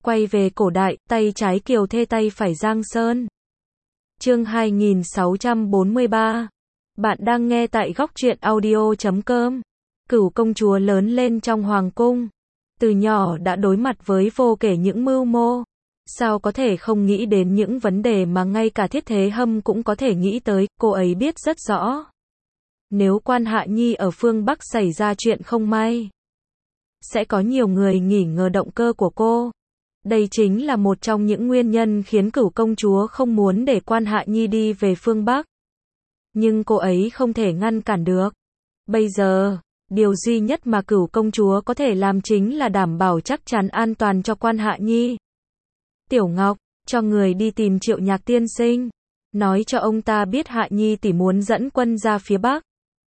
Quay về cổ đại, tay trái Kiều Thê tay phải Giang Sơn. Chương 2643. Bạn đang nghe tại góc truyện audio.com. Cửu công chúa lớn lên trong hoàng cung. Từ nhỏ đã đối mặt với vô kể những mưu mô. Sao có thể không nghĩ đến những vấn đề mà ngay cả Thiết Thế Hâm cũng có thể nghĩ tới, cô ấy biết rất rõ. Nếu Quan Hạ Nhi ở phương Bắc xảy ra chuyện không may, sẽ có nhiều người nghi ngờ động cơ của cô. Đây chính là một trong những nguyên nhân khiến Cửu công chúa không muốn để Quan Hạ Nhi đi về phương Bắc. Nhưng cô ấy không thể ngăn cản được. Bây giờ, điều duy nhất mà Cửu công chúa có thể làm chính là đảm bảo chắc chắn an toàn cho Quan Hạ Nhi. Tiểu Ngọc, cho người đi tìm Triệu Nhạc tiên sinh, nói cho ông ta biết Hạ Nhi tỷ muốn dẫn quân ra phía Bắc,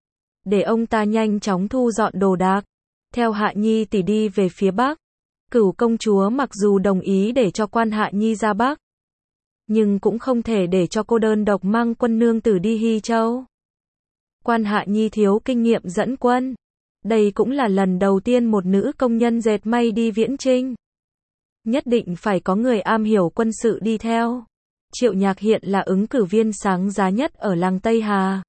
để ông ta nhanh chóng thu dọn đồ đạc, theo Hạ Nhi tỷ đi về phía Bắc. Cửu công chúa mặc dù đồng ý để cho Quan Hạ Nhi ra Bắc, nhưng cũng không thể để cho cô đơn độc mang quân nương tử đi Hy Châu. Quan Hạ Nhi thiếu kinh nghiệm dẫn quân. Đây cũng là lần đầu tiên một nữ công nhân dệt may đi viễn chinh. Nhất định phải có người am hiểu quân sự đi theo. Triệu Nhạc hiện là ứng cử viên sáng giá nhất ở làng Tây Hà.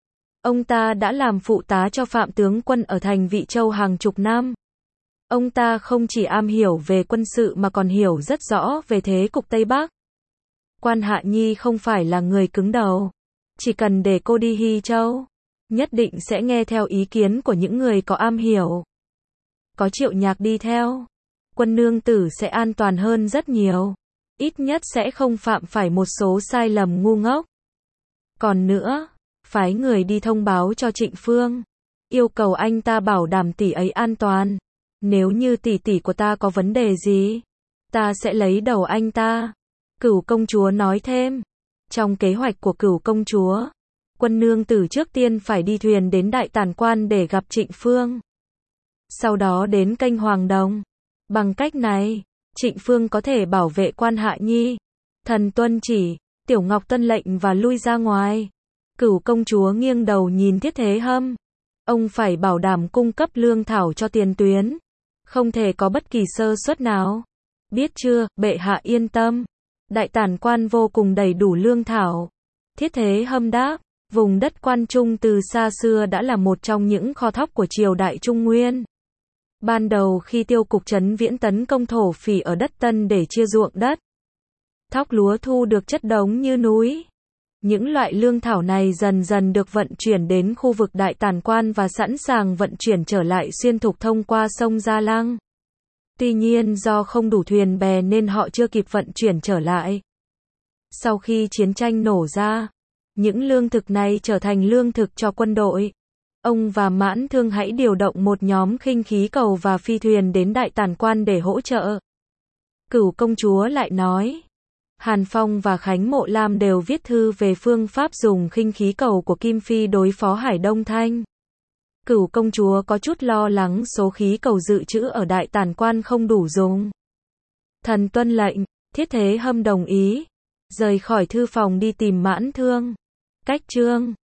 Ông ta đã làm phụ tá cho Phạm tướng quân ở thành Vị Châu hàng chục năm. Ông ta không chỉ am hiểu về quân sự mà còn hiểu rất rõ về thế cục Tây Bắc. Quan Hạ Nhi không phải là người cứng đầu. Chỉ cần để cô đi Hy Châu, nhất định sẽ nghe theo ý kiến của những người có am hiểu. Có Triệu Nhạc đi theo, quân nương tử sẽ an toàn hơn rất nhiều. Ít nhất sẽ không phạm phải một số sai lầm ngu ngốc. Còn nữa, phái người đi thông báo cho Trịnh Phương, yêu cầu anh ta bảo đảm tỷ ấy an toàn. Nếu như tỷ tỷ của ta có vấn đề gì, ta sẽ lấy đầu anh ta. Cửu công chúa nói thêm. Trong kế hoạch của Cửu công chúa, quân nương tử trước tiên phải đi thuyền đến Đại Tản Quan để gặp Trịnh Phương. Sau đó đến kênh Hoàng Đồng. Bằng cách này, Trịnh Phương có thể bảo vệ Quan Hạ Nhi. Thần tuân chỉ, Tiểu Ngọc tuân lệnh và lui ra ngoài. Cửu công chúa nghiêng đầu nhìn Thiết Thế Hâm. Ông phải bảo đảm cung cấp lương thảo cho tiền tuyến. Không thể có bất kỳ sơ suất nào. Biết chưa, bệ hạ yên tâm. Đại Tản Quan vô cùng đầy đủ lương thảo. Thiết Thế Hâm đáp. Vùng đất Quan Trung từ xa xưa đã là một trong những kho thóc của triều đại Trung Nguyên. Ban đầu khi Tiêu Cục Trấn Viễn tấn công thổ phỉ ở đất Tân để chia ruộng đất, thóc lúa thu được chất đống như núi. Những loại lương thảo này dần dần được vận chuyển đến khu vực Đại Tản Quan và sẵn sàng vận chuyển trở lại xuyên thục thông qua sông Gia Lăng. Tuy nhiên do không đủ thuyền bè nên họ chưa kịp vận chuyển trở lại. Sau khi chiến tranh nổ ra, những lương thực này trở thành lương thực cho quân đội. Ông và Mãn Thương hãy điều động một nhóm khinh khí cầu và phi thuyền đến Đại Tản Quan để hỗ trợ. Cửu công chúa lại nói. Hàn Phong và Khánh Mộ Lam đều viết thư về phương pháp dùng khinh khí cầu của Kim Phi đối phó Hải Đông Thanh. Cửu công chúa có chút lo lắng số khí cầu dự trữ ở Đại Tản Quan không đủ dùng. Thần tuân lệnh, Thiết Thế Hâm đồng ý. Rời khỏi thư phòng đi tìm Mãn Thương. Cách chương